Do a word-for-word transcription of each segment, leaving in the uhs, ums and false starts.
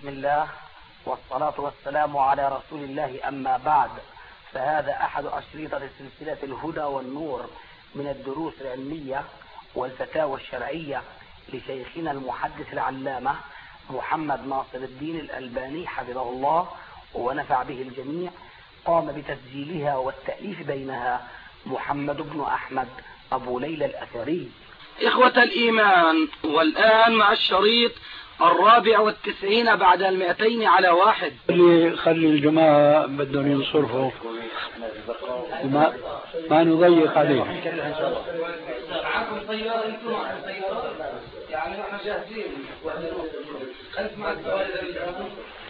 بسم الله والصلاة والسلام على رسول الله، أما بعد، فهذا أحد أشريطة سلسلة الهدى والنور من الدروس العلمية والفتاوى الشرعية لشيخنا المحدث العلامة محمد ناصر الدين الألباني حفظه الله ونفع به الجميع. قام بتسجيلها والتأليف بينها محمد بن أحمد أبو ليلى الأثري. إخوة الإيمان، والآن مع الشريط الرابع والتسعين بعد المئتين على واحد. خلي, خلي الجماعة بدهم ينصرفوا، ما, ما نضيق عليهم. معكم طيارة؟ انتم معكم طيارة؟ يعني نحن جاهزين. اسمع السؤال.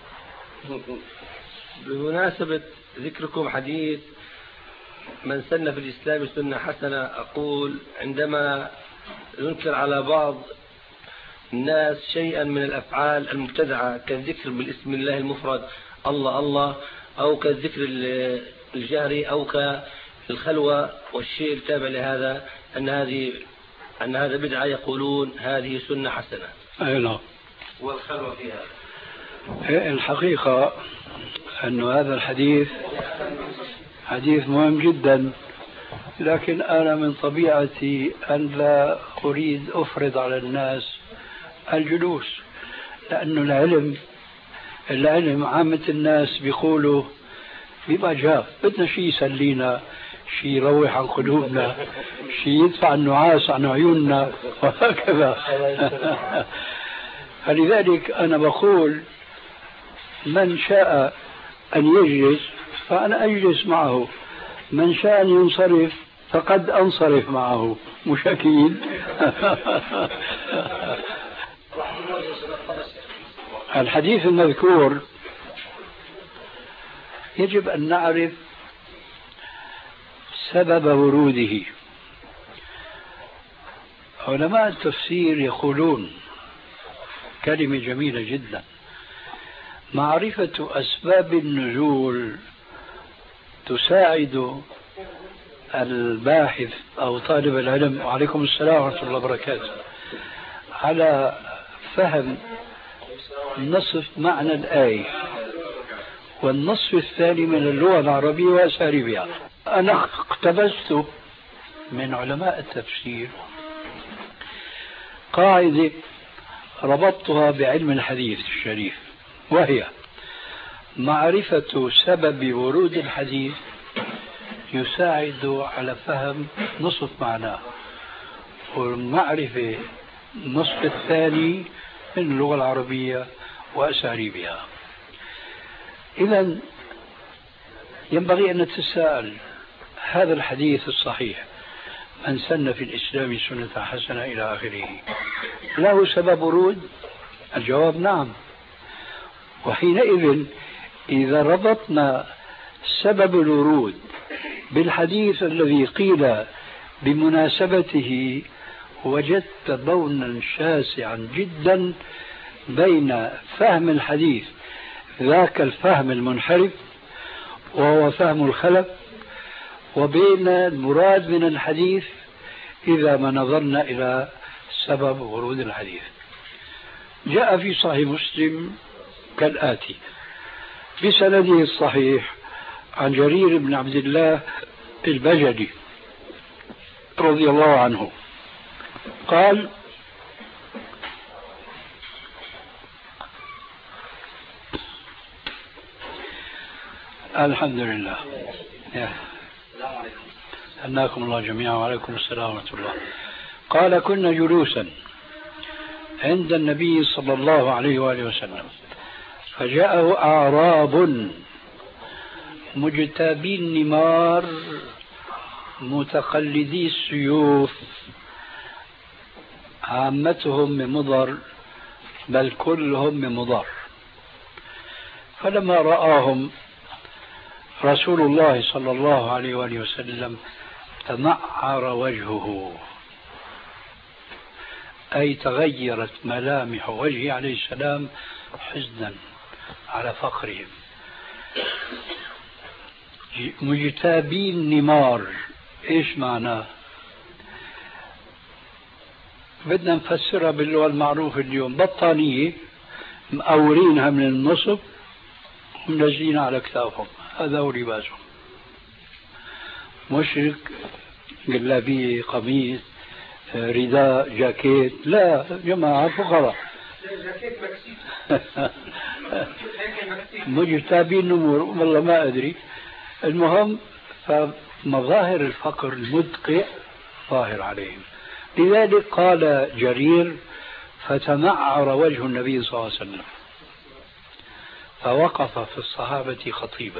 بمناسبة ذكركم حديث من سن في الإسلام سنة حسنة، أقول عندما ينكر على بعض الناس شيئا من الأفعال المبتدعة كالذكر بالاسم الله المفرد الله الله، أو كالذكر الجهري، أو كالخلوة والشيء التابع لهذا، أن هذه أن هذا بدعة، يقولون هذه سنة حسنة. أي نعم. والخلوة فيها الحقيقة أن هذا الحديث حديث مهم جدا، لكن أنا من طبيعتي أن لا أريد أفرض على الناس الجلوس، لأنه العلم العلم عامة الناس بيقولوا بما جاء، بدنا شيء يسلينا، شيء يروح عن قلوبنا، شيء يدفع النعاس عن عيوننا وهكذا. فلذلك أنا بقول من شاء أن يجلس فأنا أجلس معه، من شاء أن ينصرف فقد أنصرف معه، مش أكيد. الحديث المذكور يجب أن نعرف سبب وروده. علماء التفسير يقولون كلمة جميلة جدا: معرفة أسباب النزول تساعد الباحث أو طالب العلم، وعليكم السلام ورحمة الله وبركاته، على فهم نصف معنى الآية والنصف الثاني من اللغة العربية وأساليبها. أنا اقتبست من علماء التفسير قاعدة ربطتها بعلم الحديث الشريف، وهي معرفة سبب ورود الحديث يساعد على فهم نصف معناه، والمعرفة النصف الثاني من اللغة العربية وأساليبها. إذن ينبغي أن نتساءل: هذا الحديث الصحيح من سن في الإسلام سنة حسنة إلى آخره له سبب ورود؟ الجواب نعم. وحينئذ إذا ربطنا سبب الورود بالحديث الذي قيل بمناسبته وجدت بونا شاسعا جدا بين فهم الحديث ذاك الفهم المنحرف وهو فهم الخلف، وبين المراد من الحديث إذا ما نظرنا إلى سبب ورود الحديث. جاء في صحيح مسلم كالآتي بسنده الصحيح عن جرير بن عبد الله البجلي رضي الله عنه قال: الحمد لله، أناكم الله جميعا وعليكم السلام ورحمة الله. قال: كنا جلوسا عند النبي صلى الله عليه وآله وسلم فجاءه أعراب مجتابي النمار متقلدي السيوف، عامتهم من مضر بل كلهم من مضر. فلما رآهم رسول الله صلى الله عليه وآله وسلم تمعر وجهه، أي تغيرت ملامح وجهه عليه السلام حزنا على فقرهم. مجتابي النمار إيش معناه؟ بدنا نفسرها باللغة المعروفة اليوم: بطانية مقورينها من النصب ومنزلين على كتافهم، هذا هو لباسهم. مشرك جلابية، قميص، رداء، جاكيت، لا جماعة فقراء مجتابين نمور والله ما أدري. المهم فمظاهر الفقر المدقع ظاهر عليهم. لذلك قال جرير: فتمعر وجه النبي صلى الله عليه وسلم فوقف في الصحابة خطيبا.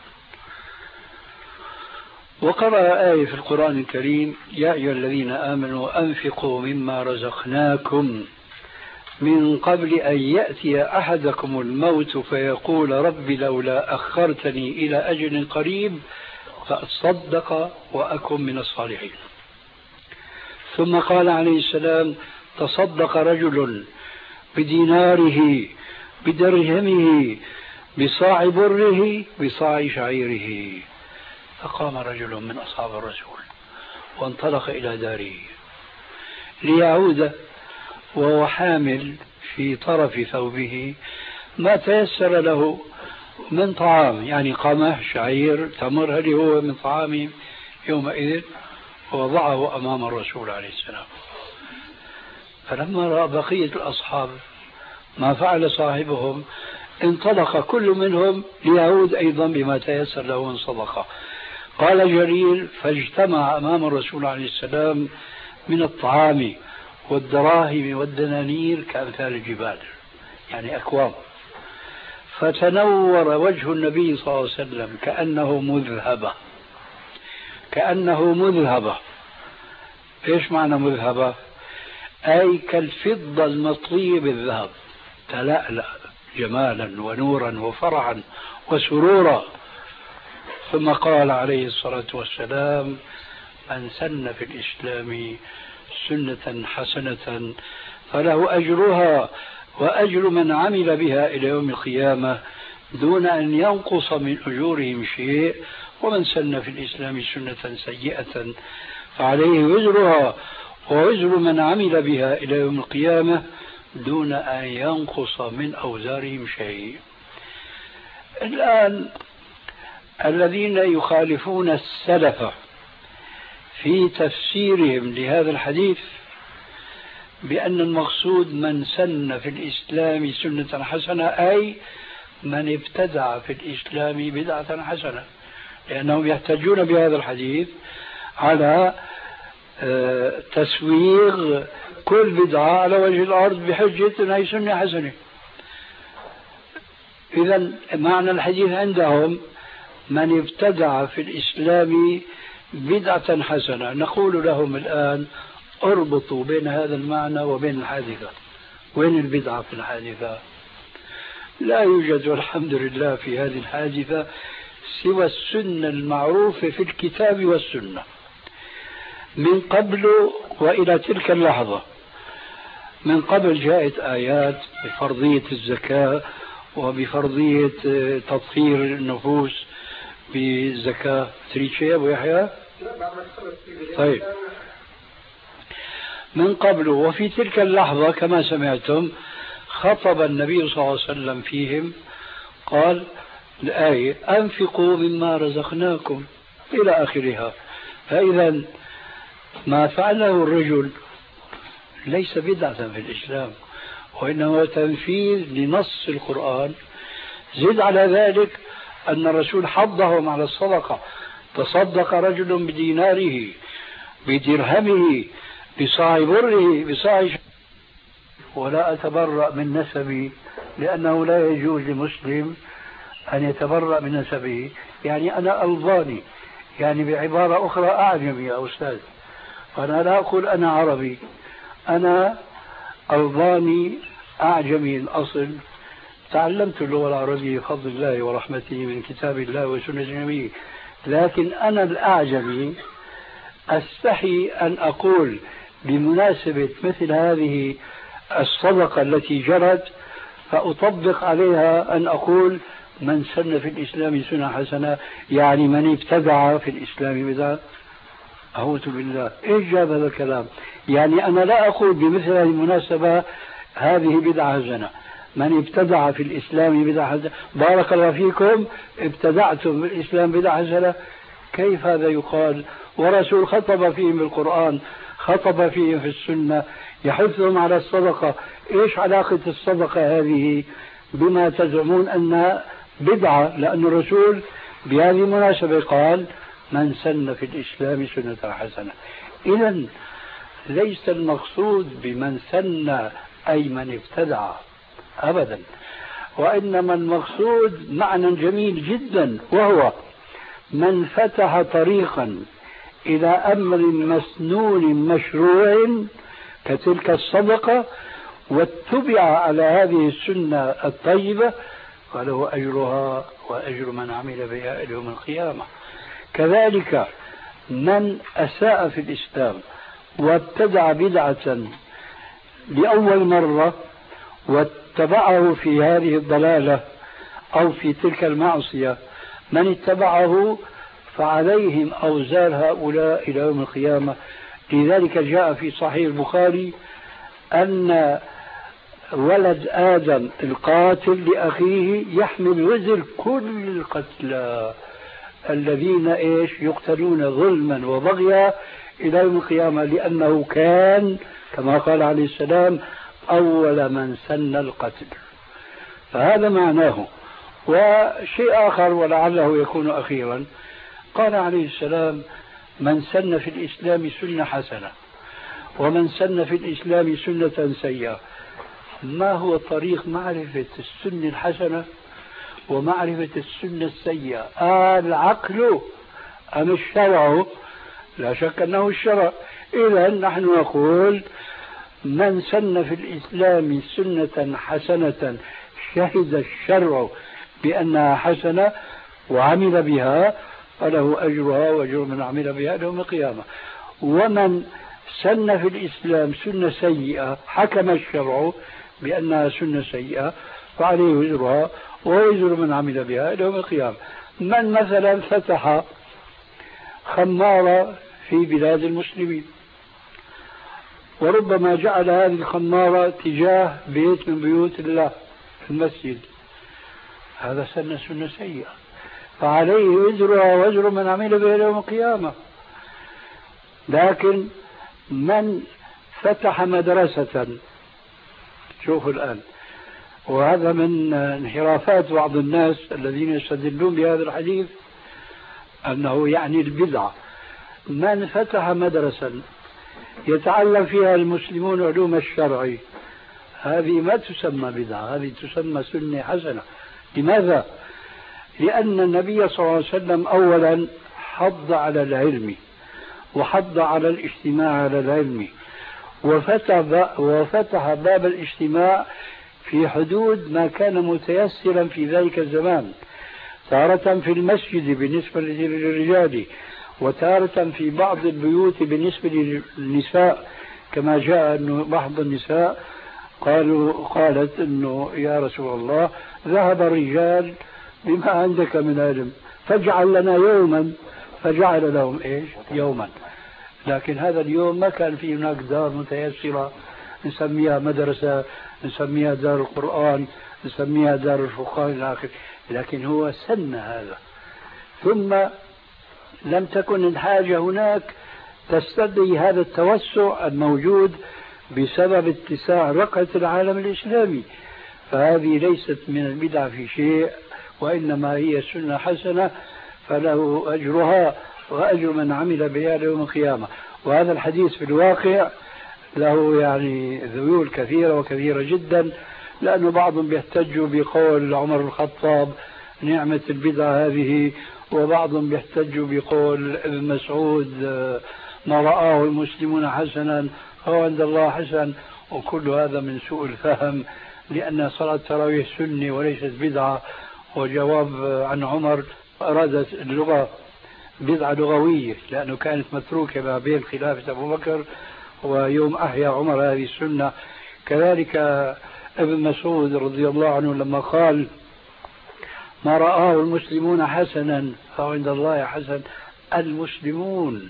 وقرأ آية في القرآن الكريم: يا أيها الذين آمنوا أنفقوا مما رزقناكم من قبل أن يأتي أحدكم الموت فيقول رب لولا أخرتني إلى أجل قريب فأصدق وأكن من الصالحين. ثم قال عليه السلام: تصدق رجل بديناره بدرهمه بصاع بره بصاع شعيره. فقام رجل من أصحاب الرسول وانطلق إلى داره ليعود وهو حامل في طرف ثوبه ما تيسر له من طعام، يعني قمح، شعير، تمر، هذه هو من طعامه يومئذ، ووضعه أمام الرسول عليه السلام. فلما رأى بقية الأصحاب ما فعل صاحبهم انطلق كل منهم ليعود أيضا بما تيسر له من صدقة. قال جرير: فاجتمع أمام الرسول عليه السلام من الطعام والدراهم والدنانير كأمثال الجبال، يعني أكوام. فتنور وجه النبي صلى الله عليه وسلم كأنه مذهبة، كأنه مذهبة. إيش معنى مذهبة؟ أي كالفضة المطلية بالذهب، تلألأ جمالا ونورا وفرحا وسرورا. ثم قال عليه الصلاة والسلام: من سن في الإسلام سنة حسنة فله أجرها وأجر من عمل بها إلى يوم القيامة دون أن ينقص من أجورهم شيء، ومن سن في الإسلام سنة سيئة فعليه وزرها ووزر من عمل بها إلى يوم القيامة دون أن ينقص من أوزارهم شيء. الآن الذين يخالفون السلف في تفسيرهم لهذا الحديث بأن المقصود من سن في الإسلام سنة حسنة أي من ابتدع في الإسلام بدعة حسنة، لأنهم يحتجون بهذا الحديث على تسويغ كل بدعة على وجه الأرض بحجة أنها سنة حسنة. إذن معنى الحديث عندهم من ابتدع في الإسلام بدعة حسنة. نقول لهم الآن: اربطوا بين هذا المعنى وبين الحادثة. وين البدعة في الحادثة؟ لا يوجد والحمد لله في هذه الحادثة سوى السنة المعروفة في الكتاب والسنة من قبل وإلى تلك اللحظة. من قبل جاءت آيات بفرضية الزكاة وبفرضية تطهير النفوس بالزكاة. تريد شيء أبو يحيى؟ طيب. من قبل وفي تلك اللحظة كما سمعتم خطب النبي صلى الله عليه وسلم فيهم، قال الآية: أنفقوا مما رزقناكم إلى آخرها. فإذا ما فعله الرجل ليس بدعة في الإسلام، وإنما تنفيذ لنص القرآن. زد على ذلك أن الرسول حضهم على الصدقة: تصدق رجل بديناره بدرهمه بصاع بره بصاع. ولا أتبرأ من نسبي، لأنه لا يجوز لمسلم أن يتبرأ من نسبه. يعني أنا ألباني، يعني بعبارة أخرى أعجمي يا أستاذ، فأنا لا أقول أنا عربي، أنا ألباني أعجمي الأصل. تعلمت اللغة العربية بفضل الله ورحمته من كتاب الله وسنة النبي، لكن أنا الأعجمي أستحي أن أقول بمناسبة مثل هذه الصدقة التي جرت فأطبق عليها أن أقول: من سن في الإسلام سنة حسنة، يعني من ابتدع في الإسلام بدعة. أعوذ بالله، إيش جاب هذا الكلام؟ يعني أنا لا أقول بمثل هذه المناسبة هذه بدعة حسنة، من ابتدع في الإسلام بدعة حسنة بارك الله فيكم ابتدعتم في الإسلام بدعة حسنة. كيف هذا يقال؟ ورسول خطب فيهم بالقرآن، خطب فيهم في السنة، يحثهم على الصدقة. إيش علاقة الصدقة هذه بما تزعمون أنها بدعة؟ لأن الرسول بهذه المناسبة قال من سن في الإسلام سنة حسنة. إذن ليس المقصود بمن سن أي من ابتدع أبدا، وإنما المقصود معنى جميل جدا، وهو من فتح طريقا إلى أمر مسنون مشروع كتلك الصدقة واتبع على هذه السنة الطيبة فله أجرها وأجر من عمل بها إلى يوم القيامة. كذلك من أساء في الإسلام وابتدع بدعة لأول مرة واتبعه في هذه الضلالة أو في تلك المعصية، من اتبعه فعليهم أوزار هؤلاء إلى يوم القيامة. لذلك جاء في صحيح البخاري أن ولد آدم القاتل لأخيه يحمل وزر كل القتلى الذين إيش يقتلون ظلما وبغيا إلى يوم القيامة، لأنه كان كما قال عليه السلام أول من سن القتل. فهذا معناه. وشيء آخر ولعله يكون أخيرا، قال عليه السلام من سن في الإسلام سنة حسنة ومن سن في الإسلام سنة سيئة. ما هو طريق معرفة السنة الحسنة ومعرفة السنة السيئة؟ آه العقل أم الشرع؟ لا شك أنه الشرع. إذا نحن نقول من سن في الإسلام سنة حسنة شهد الشرع بأنها حسنة وعمل بها فله أجرها وأجر من عمل بها يوم القيامة. ومن سن في الإسلام سنة سيئة حكم الشرع بأنها سنة سيئة فعليه وزرها ووزر من عمل بها يوم القيامة. من مثلا فتح خمارة في بلاد المسلمين وربما جعل هذه الخمارة تجاه بيت من بيوت الله في المسجد، هذا سنة سنة سيئة فعليه وزرها وزر من عمل بها يوم القيامة. لكن من فتح مدرسة، شوفوا الآن، وهذا من انحرافات بعض الناس الذين يستدلون بهذا الحديث أنه يعني البدعة، من فتح مدرسة يتعلم فيها المسلمون علوم الشرع، هذه ما تسمى بدعة، هذه تسمى سنة حسنة. لماذا؟ لأن النبي صلى الله عليه وسلم أولا حض على العلم وحض على الاجتماع على العلم، وفتح, وفتح باب الاجتماع في حدود ما كان متيسرا في ذلك الزمان، تارة في المسجد بالنسبة للرجال وتارة في بعض البيوت بالنسبة للنساء، كما جاء أنه بعض النساء قالوا قالت أنه يا رسول الله ذهب الرجال بما عندك من علم فاجعل لنا يوما، فجعل لهم إيش يوما. لكن هذا اليوم ما كان في هناك دار متيسرة نسميها مدرسة، نسميها دار القرآن، نسميها دار الفقهاء إلى آخره، لكن هو سن هذا. ثم لم تكن الحاجة هناك تستدعي هذا التوسع الموجود بسبب اتساع رقعة العالم الإسلامي، فهذه ليست من البدع في شيء، وإنما هي سنة حسنة فله أجرها وأجر من عمل بها يوم القيامة. وهذا الحديث في الواقع له يعني ذيول كثيرة وكثيرة جدا، لأنه بعضهم بيحتجوا بقول عمر بن الخطاب نعمة البدعة هذه، وبعضهم بيحتجوا بقول ابن مسعود ما رآه المسلمون حسنا هو عند الله حسن، وكل هذا من سوء الفهم، لأن صلاة التراويح سنة وليست بدعة. وجواب عن عمر أرادت اللغة بدعة لغوية لأنه كانت متروكة ما بين خلافة أبو بكر ويوم أحيا عمر هذه السنة. كذلك ابن مسعود رضي الله عنه لما قال ما رآه المسلمون حسنا فهو عند الله حسن، المسلمون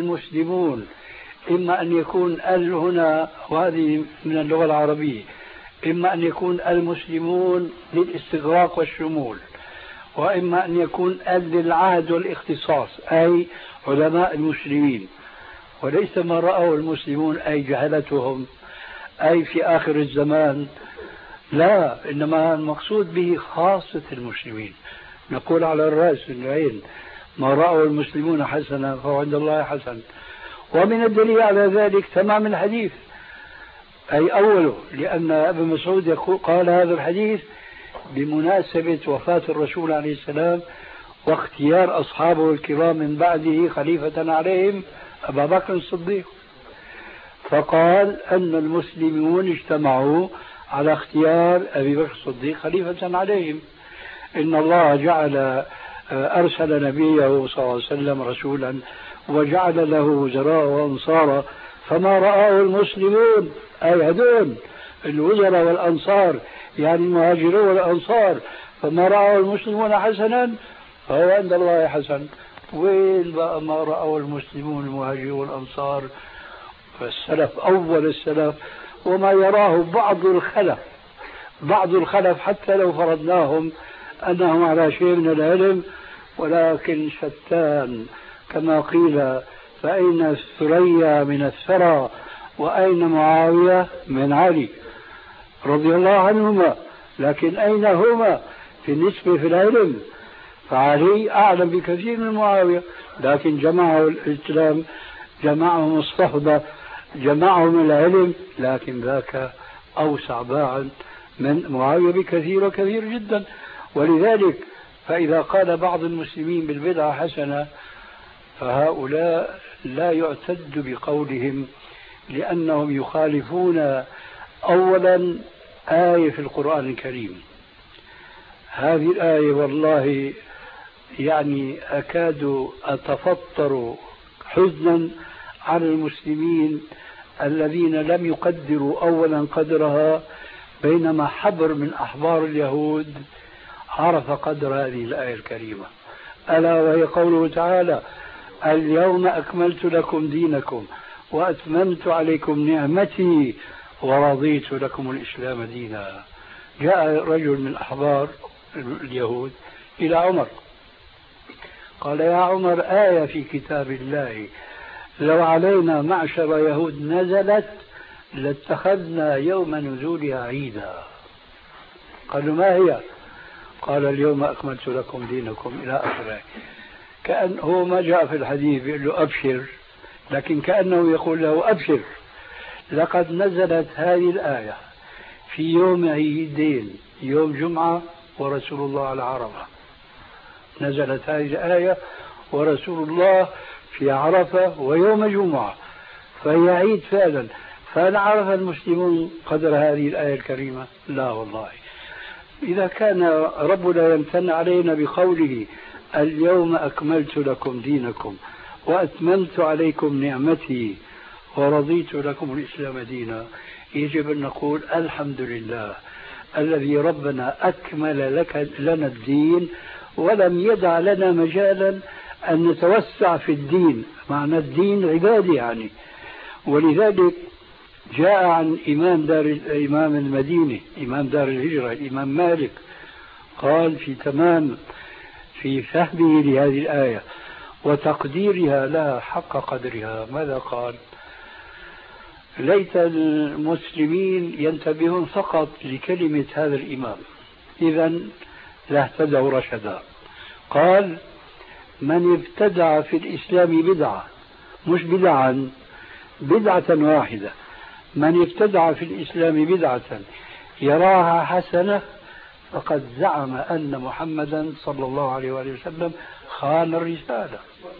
المسلمون إما أن يكون ال هنا وهذه من اللغة العربية، إما أن يكون المسلمون للاستغراق والشمول، وإما أن يكون للعهد والاختصاص أي علماء المسلمين، وليس ما رأوا المسلمون أي جهلتهم أي في آخر الزمان، لا، إنما المقصود به خاصة المسلمين. نقول على الرأس والعين ما رأوا المسلمون حسنا فهو عند الله حسن. ومن الدليل على ذلك تمام الحديث، أي أوله، لأن ابن مسعود يقول قال هذا الحديث بمناسبة وفاة الرسول عليه السلام واختيار أصحابه الكرام من بعده خليفة عليهم أبا بكر الصديق، فقال أن المسلمون اجتمعوا على اختيار أبي بكر الصديق خليفة عليهم. إن الله جعل أرسل نبيه صلى الله عليه وسلم رسولا وجعل له وزراء وأنصارا، فما رآه المسلمون أي هدون الوزراء والأنصار يعني المهاجرون والأنصار، فما رآه المسلمون حسنا فهو عند الله حسن. وين بقى ما رأوا المسلمون المهاجرون والأنصار؟ فالسلف أول السلف وما يراه بعض الخلف، بعض الخلف حتى لو فرضناهم أنهم على شيء من العلم، ولكن شتان كما قيل، فأين الثريا من الثرى وأين معاوية من علي رضي الله عنهما، لكن أين هما في النسبة في العلم؟ فعلي أعلم بكثير من معاوية، لكن جمعه الإسلام، جمعهم الصحبة، جمعهم العلم، لكن ذاك أوسع باعا من معاوية بكثير وكثير جدا. ولذلك فإذا قال بعض المسلمين بالبدعة حسنة فهؤلاء لا يعتد بقولهم، لأنهم يخالفون أولا آية في القرآن الكريم. هذه الآية والله يعني أكاد أتفطر حزنا على المسلمين الذين لم يقدروا أولا قدرها، بينما حبر من أحبار اليهود عرف قدر هذه الآية الكريمة، ألا وهي قوله تعالى: اليوم أكملت لكم دينكم وأتممت عليكم نعمتي ورضيت لكم الإسلام دينا. جاء رجل من أحبار اليهود إلى عمر قال: يا عمر، آية في كتاب الله لو علينا معشر يهود نزلت لاتخذنا يوم نزولها عيدا. قالوا: ما هي؟ قال: اليوم أكملت لكم دينكم إلى آخره. كأنه ما جاء في الحديث يقول له أبشر، لكن كأنه يقول له أبشر، لقد نزلت هذه الآية في يوم عيدين، يوم جمعة ورسول الله على عرفة. نزلت هذه الآية ورسول الله في عرفة ويوم جمعة، فهي عيد فعلا. فهل عرف المسلمون قدر هذه الآية الكريمة؟ لا والله. إذا كان ربنا يمتن علينا بقوله: اليوم أكملت لكم دينكم وأتممت عليكم نعمتي ورضيت لكم الإسلام دينا، يجب أن نقول الحمد لله الذي ربنا أكمل لك لنا الدين ولم يدع لنا مجالا أن نتوسع في الدين، معنى الدين عبادة يعني. ولذلك جاء عن إمام دار إمام المدينة إمام دار الهجرة الإمام مالك قال في تمام في فهمه لهذه الآية وتقديرها لها حق قدرها، ماذا قال؟ ليت المسلمين ينتبهون فقط لكلمة هذا الإمام، إذن لاهتدوا رشدا. قال: من ابتدع في الإسلام بدعة، مش بدعا، بدعة واحدة، من ابتدع في الإسلام بدعة يراها حسنة فقد زعم أن محمدا صلى الله عليه وآله وسلم خان الرسالة.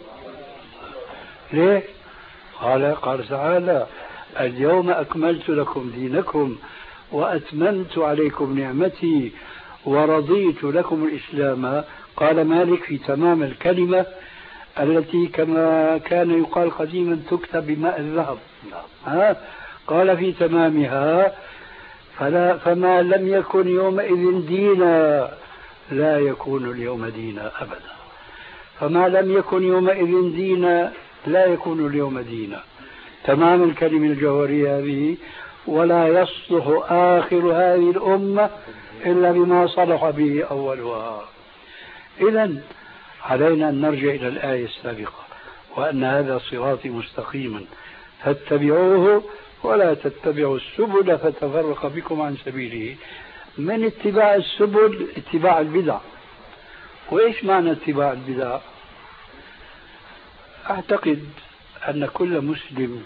ليه؟ قال قال تعالى: اليوم أكملت لكم دينكم وأتممت عليكم نعمتي ورضيت لكم الإسلام. قال مالك في تمام الكلمة التي كما كان يقال قديما تكتب بماء الذهب، ها؟ قال في تمامها: فلا فما لم يكن يومئذ دينا لا يكون اليوم دينا أبدا. فما لم يكن يومئذ دينا لا يكون اليوم دينا. تمام الكلمة الجوهرية هذه ولا يصلح آخر هذه الأمة إلا بما صلح به أولها. إذن علينا أن نرجع إلى الآية السابقة، وأن هذا صراطي مستقيما فاتبعوه ولا تتبعوا السبل فتفرق بكم عن سبيله. من اتباع السبل اتباع البدع. وإيش معنى اتباع البدع؟ أعتقد أن كل مسلم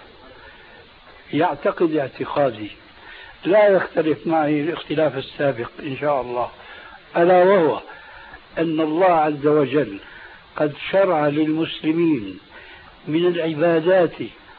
يعتقد اعتقادي لا يختلف معي الاختلاف السابق إن شاء الله، ألا وهو أن الله عز وجل قد شرع للمسلمين من العبادات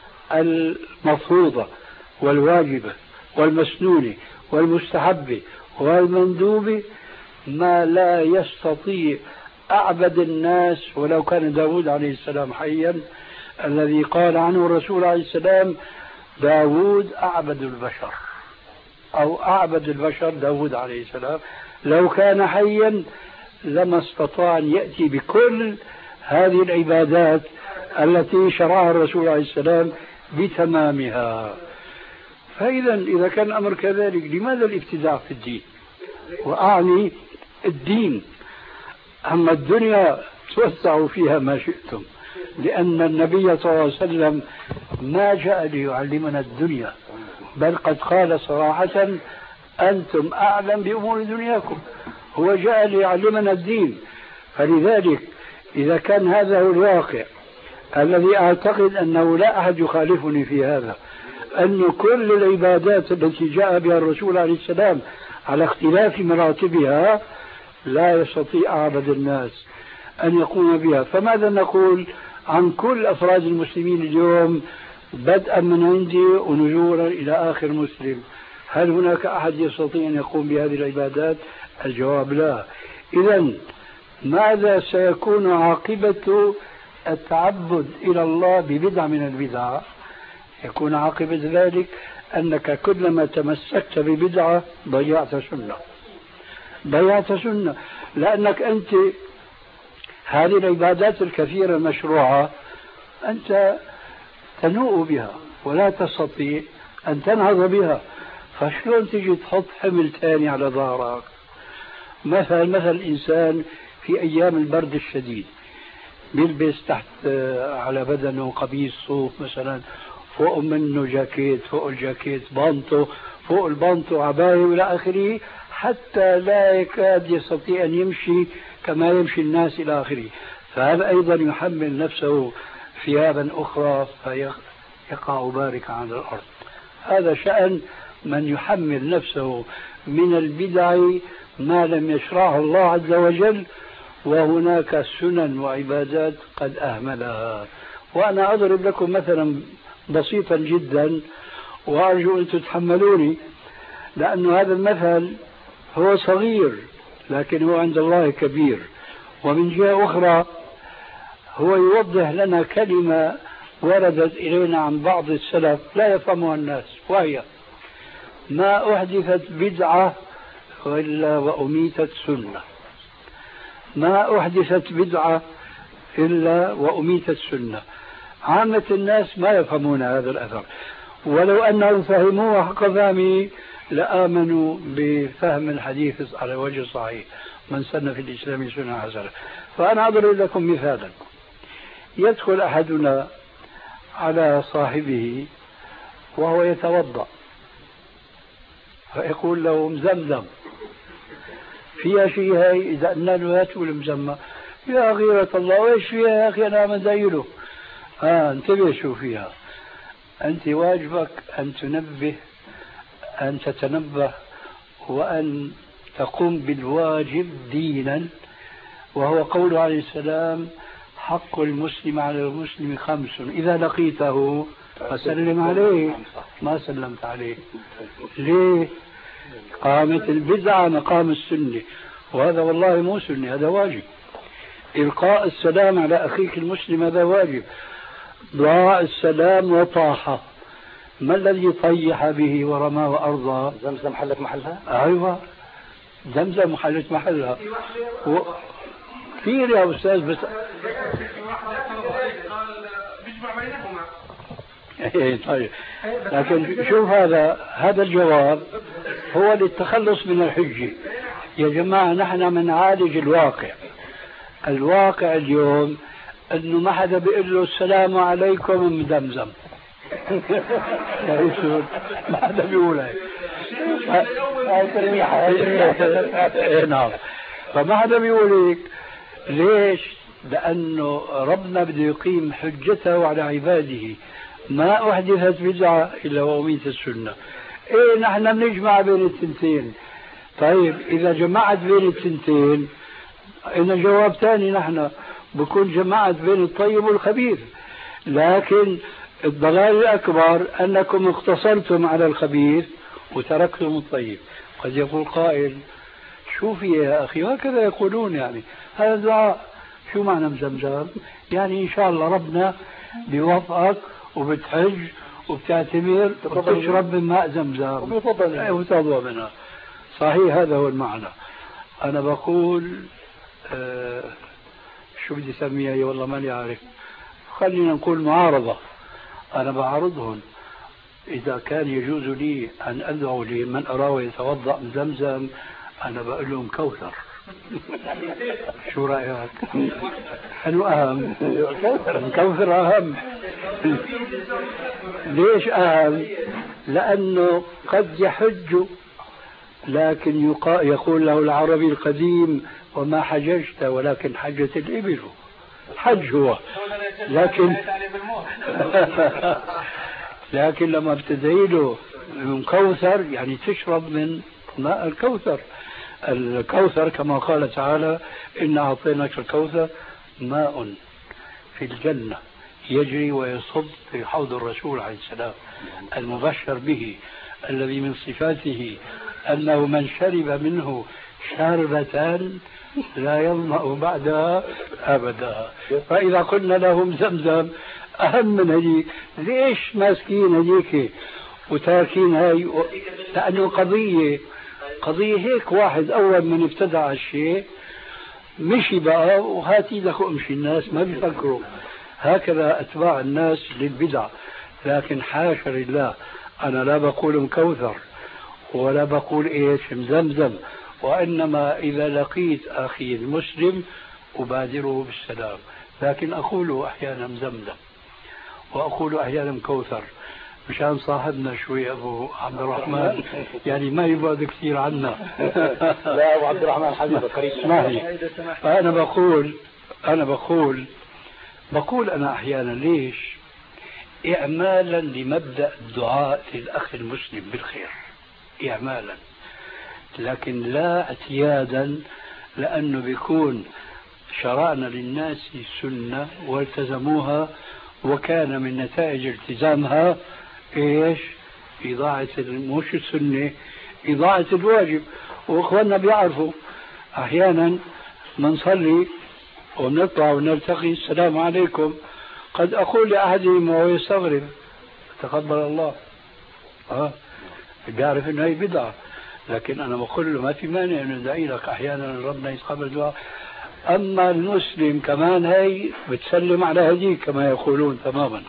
المفروضة والواجبة والمسنونة والمستحبة والمندوبة ما لا يستطيع أعبد الناس، ولو كان داود عليه السلام حيا الذي قال عنه الرسول عليه السلام داود أعبد البشر، أو أعبد البشر داود عليه السلام، لو كان حيا لما استطاع أن يأتي بكل هذه العبادات التي شرعها الرسول عليه السلام بتمامها. فإذا إذا كان الأمر كذلك لماذا الابتداع في الدين؟ وأعني الدين. أما الدنيا توسعوا فيها ما شئتم، لأن النبي صلى الله عليه وسلم ما جاء ليعلمنا الدنيا، بل قد قال صراحة أنتم أعلم بأمور دنياكم، هو جاء ليعلمنا الدين. فلذلك إذا كان هذا هو الواقع الذي أعتقد أنه لا أحد يخالفني في هذا، أن كل العبادات التي جاء بها الرسول عليه السلام على اختلاف مراتبها لا يستطيع أعبد الناس أن يقوم بها، فماذا نقول عن كل أفراد المسلمين اليوم بدءا من عندي ونزولا إلى آخر مسلم؟ هل هناك أحد يستطيع أن يقوم بهذه العبادات؟ الجواب لا. إذن ماذا سيكون عاقبة التعبد إلى الله ببدعة من البدع؟ يكون عاقبة ذلك أنك كلما تمسكت ببدعة ضيعت سنة، ضيعت سنة، لأنك أنت هذه العبادات الكثيرة المشروعة أنت تنوء بها ولا تستطيع أن تنهض بها، فشلون تجي تحط حمل ثاني على ظهرك؟ مثلا مثل الإنسان في أيام البرد الشديد بيلبس تحت على بدنه قميص صوف مثلا، فوق منه جاكيت، فوق الجاكيت بانتو، فوق البانتو عباية إلى آخره، حتى لا يكاد يستطيع أن يمشي كما يمشي الناس إلى آخره. فهذا أيضا يحمل نفسه ثيابا أخرى فيقع باركا على الأرض. هذا شأن من يحمل نفسه من البدع ما لم يشرعه الله عز وجل، وهناك سنن وعبادات قد أهملها. وأنا أضرب لكم مثلا بسيطا جدا وأرجو أن تتحملوني، لأن هذا المثل هو صغير لكن هو عند الله كبير. ومن جهة أخرى هو يوضح لنا كلمة وردت إلينا عن بعض السلف لا يفهمها الناس، وهي ما أحدثت بدعة إلا وأميتت سنة، ما أحدثت بدعة إلا وأميتت سنة. عامة الناس ما يفهمون هذا الأثر، ولو أنهم فهموه حق فهمه لآمنوا بفهم الحديث على وجه صحيح، من سن في الإسلام سنة حسنة. فأنا أضرب لكم مثالا. يدخل أحدنا على صاحبه وهو يتوضأ فيقول له مزمزم فيها شيء، هاي إذا قلنا له هاتوا المزمة، يا غيرة الله وإيش فيها يا أخي أنا مزايله. آه انتبه شو فيها. أنت واجبك أن تنبه، أن تتنبه وأن تقوم بالواجب دينا، وهو قوله عليه السلام حق المسلم على المسلم خمس إذا لقيته فسلم عليه، ما سلمت عليه. ليه؟ قامت البدعة مقام السنة، وهذا والله مو سنة، هذا واجب. إلقاء السلام على أخيك المسلم هذا واجب. ضاع السلام وطاح، ما الذي طيح به ورمى وأرضى؟ زمزم حلت محلها؟ أيوة زمزم حلت محلها. و... كثير يا أستاذ، بس طيب، لكن شوف هذا هذا الجواب هو للتخلص من الحجة. يا جماعة نحن بنعالج الواقع. الواقع اليوم انه ما حدا بيقول له السلام عليكم ام زمزم. ما حدا بيقول هيك. نعم، فما حدا بيقول هيك. ليش؟ لأنه ربنا بده يقيم حجته على عباده. ما أحدثت بدعة إلا وأميت السنة. إيه نحن بنجمع بين التنتين. طيب إذا جمعت بين التنتين إن جواب ثاني، نحن بكون جمعت بين الطيب والخبيث. لكن الضلال الأكبر أنكم اقتصرتم على الخبيث وتركتم الطيب. قد يقول قائل شوفي يا أخي هكذا يقولون، يعني هذا دعاء، شو معنى مزمزم؟ يعني إن شاء الله ربنا بيوفقك وبتحج وبتعتمر وبتشرب من ماء زمزم وبتفضل منها. صحيح هذا هو المعنى. أنا بقول آه شو بدي أسميها والله ماني عارف، خلينا نقول معارضة. أنا بعارضهم. إذا كان يجوز لي أن أدعو لمن أراه يتوضأ من زمزم أنا بقول لهم كوثر. شو رأيك؟ حلو أهم. كوثر أهم. ليش أهم؟ لأنه قد يحج لكن يقول له العربي القديم وما حججت ولكن حجت الإبل. حج هو، لكن لكن لما بتدعي له من كوثر يعني تشرب من ماء الكوثر. الكوثر كما قال تعالى إن أعطيناك الكوثر ماء في الجنة يجري ويصب في حوض الرسول عليه السلام المبشر به، الذي من صفاته أنه من شرب منه شربة لا يظمأ بعدها أبدا. فإذا قلنا لهم زمزم أهم من هذيك، ليش ماسكين هذيك وتاركين هاي؟ لأنه قضية قضية هيك. واحد أول من ابتدع الشيء مشي بقى وهات ايدك وامشي. الناس ما بيفكروا هكذا أتباع الناس للبدع. لكن حاشا لله، أنا لا بقول مكوثر ولا بقول إيش مزمزم، وإنما إذا لقيت أخي المسلم أبادره بالسلام. لكن أقول أحيانا مزمزم وأقول أحيانا كوثر مشان صاحبنا شوي أبو عبد الرحمن يعني ما يبعد كثير عنا. لا أبو عبد الرحمن حبيبي قريب. اسمعني، فأنا بقول أنا بقول بقول أنا أحيانا ليش إعمالا لمبدأ الدعاء للأخ المسلم بالخير، إعمالا، لكن لا اعتيادا، لأنه بيكون شرعنا للناس سنة والتزموها وكان من نتائج التزامها إيش؟ إضاعة مش السنة، إضاعة الواجب. وإخواننا بيعرفوا أحيانا منصلي ونطلع ونلتقي السلام عليكم، قد أقول لأحدهم وهو يستغرب تقبل الله، أه بيعرف إنه هي بدعة، لكن أنا بقول له ما في مانع إنه ندعي لك أحيانا ربنا يتقبل دعاء. أما المسلم كمان هي بتسلم على هديك كما يقولون تماما.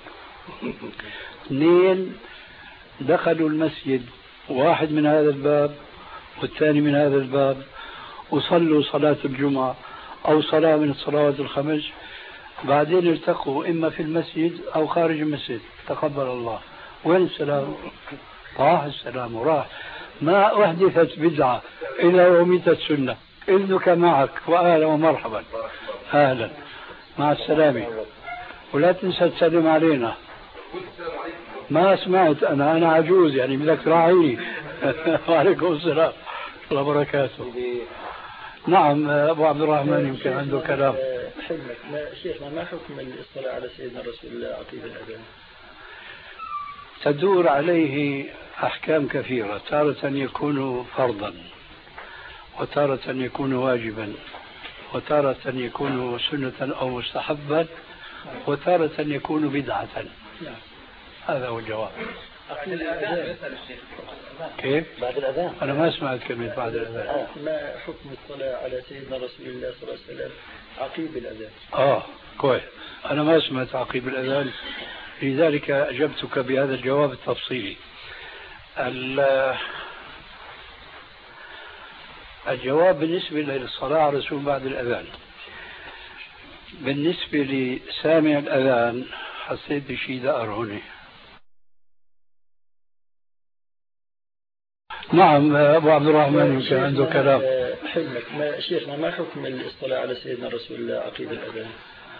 اثنين دخلوا المسجد، واحد من هذا الباب والثاني من هذا الباب، وصلوا صلاة الجمعة أو صلاة من الصلوات الخمس، بعدين التقوا إما في المسجد أو خارج المسجد، تقبل الله. وين السلام؟ راح السلام وراح. ما أحدثت بدعة إلا وميتت السنة. إذنك معك وأهلا ومرحبا. أهلا مع السلامة، ولا تنسى تسلم علينا. ما سمعت أنا أنا عجوز يعني بدك تراعيني. وعليكم السلام ورحمة الله وبركاته. نعم أبو عبد الرحمن يمكن عنده كلام. حلمك شيخنا، ما حكم الصلاة على سيدنا رسول الله عقيب الأذان؟ تدور عليه أحكام كثيرة، تارة يكون فرضا، وتارة يكون واجبا، وتارة يكون سنة أو مستحبا، وتارة يكون بدعة. هذا هو الجواب. بعد الأذان كيف؟ بعد الأذان أنا ما سمعت كلمة بعد الأذان. ما حكم الصلاة على سيدنا رسول الله صلى الله عليه وسلم عقيب الأذان؟ آه كويس، أنا ما سمعت عقيب الأذان لذلك أجبتك بهذا الجواب التفصيلي. الجواب بالنسبة للصلاة على الرسول بعد الأذان، بالنسبة لسامع الأذان حسيت بشيء دائر هنا. نعم أبو عبد الرحمن كان عنده كلام. حلمك ما شيخنا ما حكم الصلاة على سيدنا رسول الله عقيب الأذان؟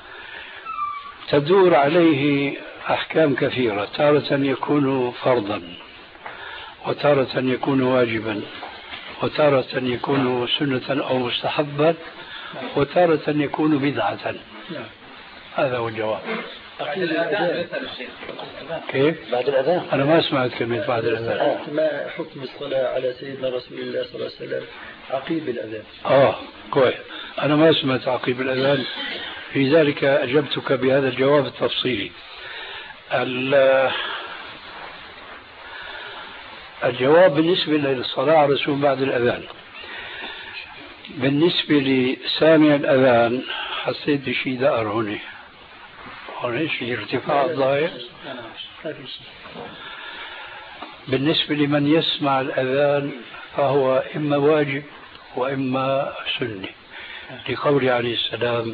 تدور عليه أحكام كثيرة، تارة يكون فرضا، وتارة يكون واجبا، وتارة يكون سنة أو مستحبا، وتارة يكون بدعة. هذا هو الجواب. كيف؟ بعد الأذان. أنا ما سمعت كلمة بعد الأذان. ما حكم الصلاة على سيدنا رسول الله صلى الله عليه وسلم عقيب الأذان؟ آه كويس، أنا ما سمعت عقيب الأذان، لذلك أجبتك بهذا الجواب التفصيلي. الجواب بالنسبة للصلاة على الرسول بعد الأذان، بالنسبة لسامع الأذان حسيت بشيء دائر هنا. هنا شيء ارتفاع الضائع. بالنسبة لمن يسمع الأذان فهو إما واجب وإما سنة، لقول عليه السلام: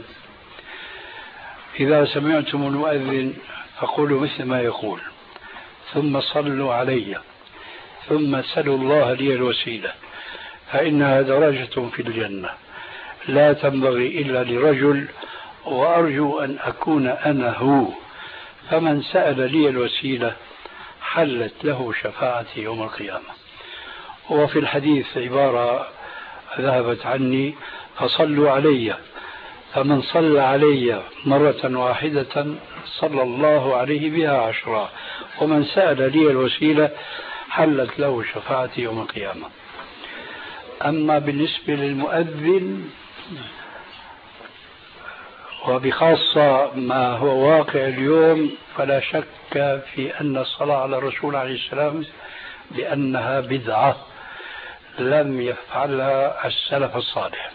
إذا سمعتم المؤذن فقولوا مثل ما يقول، ثم صلوا علي، ثم سلوا الله لي الوسيلة، فإنها درجة في الجنة لا تنبغي إلا لرجل، وأرجو أن أكون أنا هو، فمن سأل لي الوسيلة حلت له شفاعتي يوم القيامة. وفي الحديث عبارة ذهبت عني: فصلوا علي، فمن صلى علي مرة واحدة صلى الله عليه بها عشرا، ومن سأل لي الوسيلة حلت له شفاعتي يوم القيامة. أما بالنسبة للمؤذن وبخاصة ما هو واقع اليوم، فلا شك في أن الصلاة على الرسول عليه السلام بأنها بدعة لم يفعلها السلف الصالح،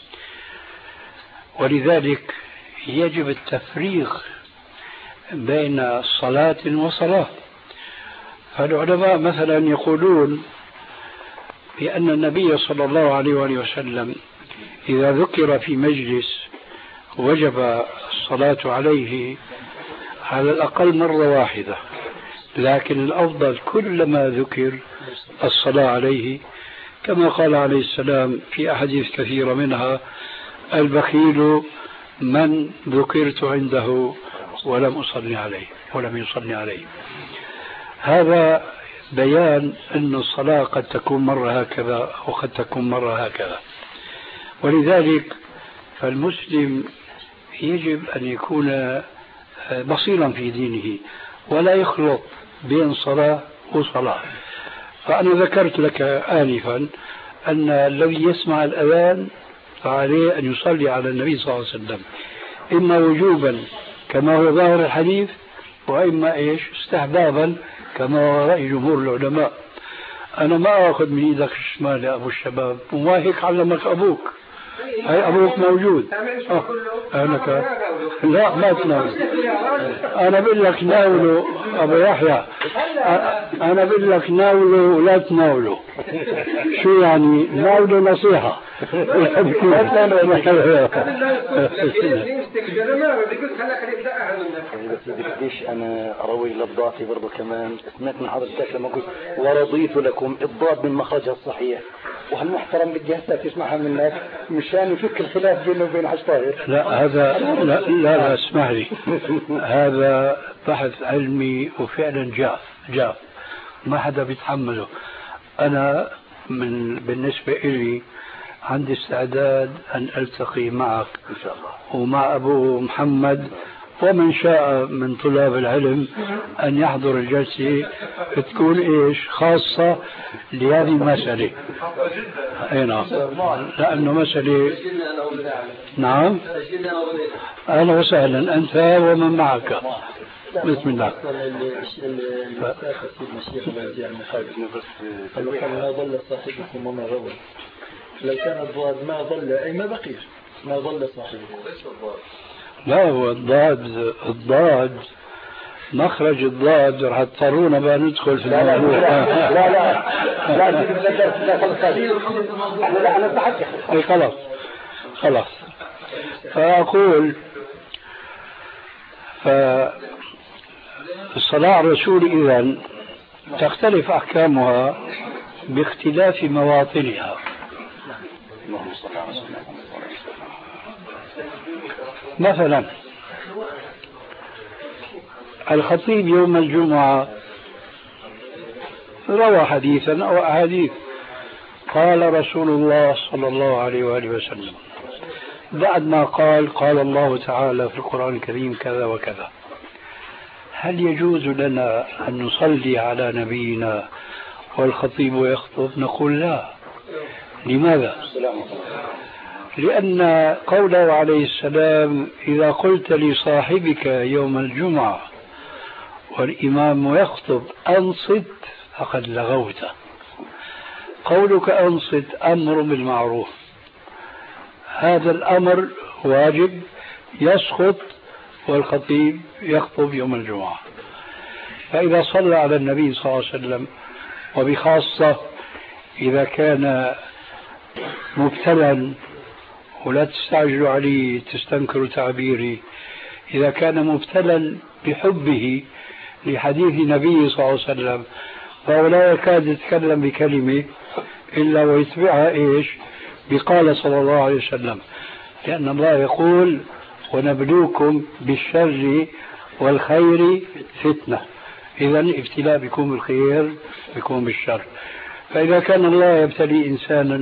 ولذلك يجب التفريق بين صلاة وصلاة. فالعلماء مثلا يقولون بأن النبي صلى الله عليه وآله وسلم إذا ذكر في مجلس وجب الصلاة عليه على الأقل مرة واحدة، لكن الأفضل كلما ذكر الصلاة عليه، كما قال عليه السلام في أحاديث كثيرة منها: البخيل من ذكرت عنده ولم أصلي عليه ولم يصلي عليه. هذا بيان أن الصلاة قد تكون مرة هكذا وقد تكون مرة هكذا. ولذلك فالمسلم يجب أن يكون بصيرا في دينه ولا يخلط بين صلاة وصلاة. فأنا ذكرت لك آنفا أن الذي يسمع الأذان فعليه أن يصلي على النبي صلى الله عليه وسلم، إما وجوبا كما هو ظاهر الحديث، وإما إيش استحبابا كما هو رأي جمهور العلماء. أنا ما أخذ من إيدك الشمال يا أبو الشباب، وما هيك علمك أبوك، هاي أبوك موجود. أه. أنا ك... لا ما تناول، أنا بقول لك ناوله أبو يحيى، أنا بقول لك ناوله ولا تناوله. شو يعني ناوله نصيحة؟ ليش أنا أروي للضعف برضو كمان؟ سمعت من حضرتك لما قلت ورضيت لكم الضاد من مخرجها الصحيح، وهالمحترم بدي هسه تسمعها منك مشان يفك الخلاف بينه وبين حج طاهر. لا هذا لا لا, لا اسمح لي، هذا بحث علمي وفعلا جاف جاف ما حدا بيتحمله. أنا من بالنسبة إلي عندي استعداد أن ألتقي معك إن شاء الله ومع أبو محمد ومن شاء من طلاب العلم أن يحضر الجلسة تكون إيش خاصة لهذه المسألة. أي نعم، لأنه مسألة. نعم أهلا وسهلا أنت ومن معك. بسم الله. ما ضل صاحبكم وما غوى، لو كان الضاد ما ضل أي ما بقي ما ضل صاحبكم. لا هو الضاد الضاد مخرج الضاد رح تضطرونا بقى ندخل في لا الموضوع. لا لا لا لا لا خلاص خلاص. فأقول فالصلاة على الرسول إذن تختلف أحكامها باختلاف مواطنها. مثلا الخطيب يوم الجمعة روى حديثا أو أحاديث قال رسول الله صلى الله عليه وآله وسلم، بعد ما قال قال الله تعالى في القرآن الكريم كذا وكذا، هل يجوز لنا أن نصلي على نبينا والخطيب يخطب؟ نقول لا. لماذا؟ لأن قوله عليه السلام إذا قلت لصاحبك يوم الجمعة والإمام يخطب أنصت فقد لغوت. قولك أنصت أمر بالمعروف، هذا الأمر واجب يسقط والخطيب يخطب يوم الجمعة. فإذا صلى على النبي صلى الله عليه وسلم، وبخاصة إذا كان مبتلا، ولا تستعجلوا عليه تستنكروا تعبيري، إذا كان مبتلا بحبه لحديث النبي صلى الله عليه وسلم فهو لا يكاد يتكلم بكلمة إلا ويتبعها إيش؟ بقال صلى الله عليه وسلم، لأن الله يقول ونبلوكم بالشر والخير فتنة. إذا ابتلاء بكم بالخير بكم بالشر. فإذا كان الله يبتلي إنسانا